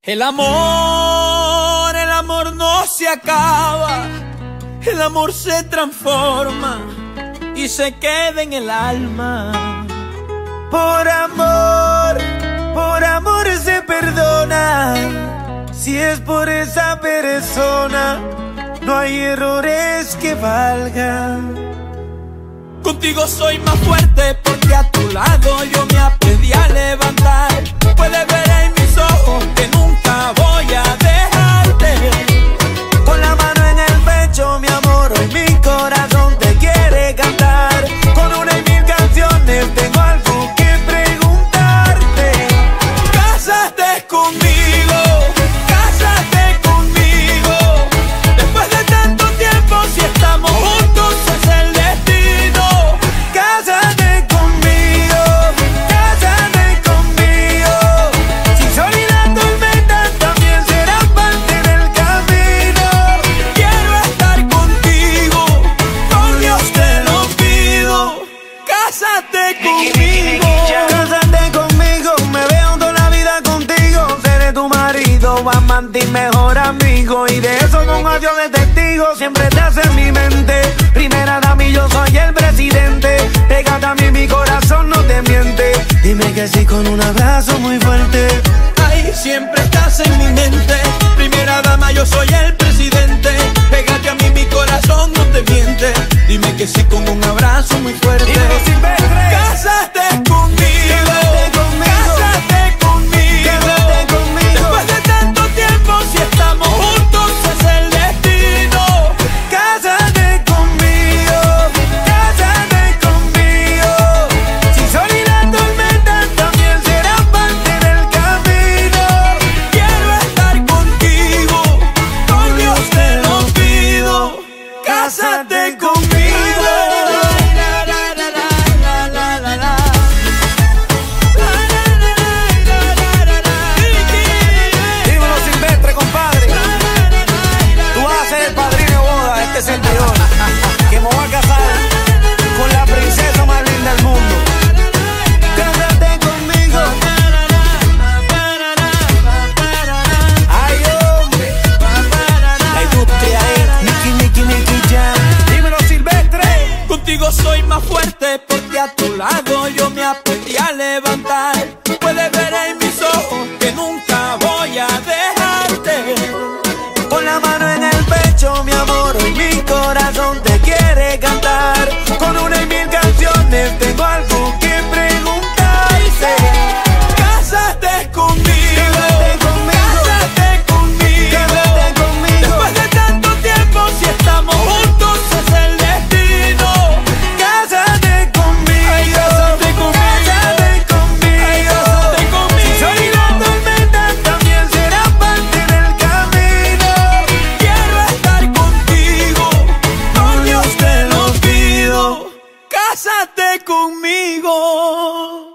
El amor no se acaba, el amor se transforma y se queda en el alma. Por amor se perdona. Si es por esa persona, no hay errores que valgan. Contigo soy más fuerte porque a tu lado yo me aprendí a levantar. Puedes ver en mis ojos que nunca voy a dejarte. Con la mano en el pecho, mi amor, hoy mi corazón te quiere cantar. Con una y mil canciones tengo algo que preguntarte. Cásate conmigo, cásate conmigo. Después de tanto tiempo, si estamos juntos es el destino. Cásate conmigo, cásate conmigo. Si sol y la tormenta también serán parte del camino. Quiero estar contigo, con Dios te lo pido. Cásate conmigo. Cásate conmigo, me veo toda la vida contigo. Seré tu marido, amante y mejor amigo. Y de eso con adiós de testigo, siempre te hace en mi mente. Primera dama y yo soy el presidente. Pégate a mí, mi corazón no te miente. Dime que sí con un abrazo muy fuerte. Ay, siempre estás en mi mente. Primera dama, yo soy el presidente. Pégate a mí, mi corazón no te miente. Dime que sí con un abrazo muy fuerte. Dímelo, Silvestre. Cásate conmigo. Cásate conmigo. Cásate conmigo. Cásate conmigo. Después de tanto tiempo, si estamos juntos es el destino. Cásate conmigo, cásate conmigo. Si sol y la tormenta también serán parte del camino. Quiero estar contigo, con Dios te lo pido. Cásate conmigo. Dímelo, Silvestre, compadre. Tú vas a ser el padrino de boda de este servidor, que me voy a casar con la princesa más linda del mundo. Cásate conmigo. Ay, hombre. La industria es Nicky Jam. Dímelo, Silvestre. Contigo soy más fuerte porque a tu lado yo me aprendí a levantar. Puedes ver en mis ojos que nunca voy a dejarte. Con la mano en el pecho, mi amor, hoy mi corazón te quiere cantar. Con una y mil canciones tengo algo que preguntarte. Cásate conmigo. Cásate conmigo. Cásate conmigo. Cásate conmigo. Después de tanto tiempo, si estamos juntos es el destino. Cásate conmigo. Ay, cásate conmigo. Cásate conmigo. Ay, cásate conmigo. Si sol y la tormenta también será parte del camino. Quiero estar contigo, con Dios te lo pido. Cásate conmigo.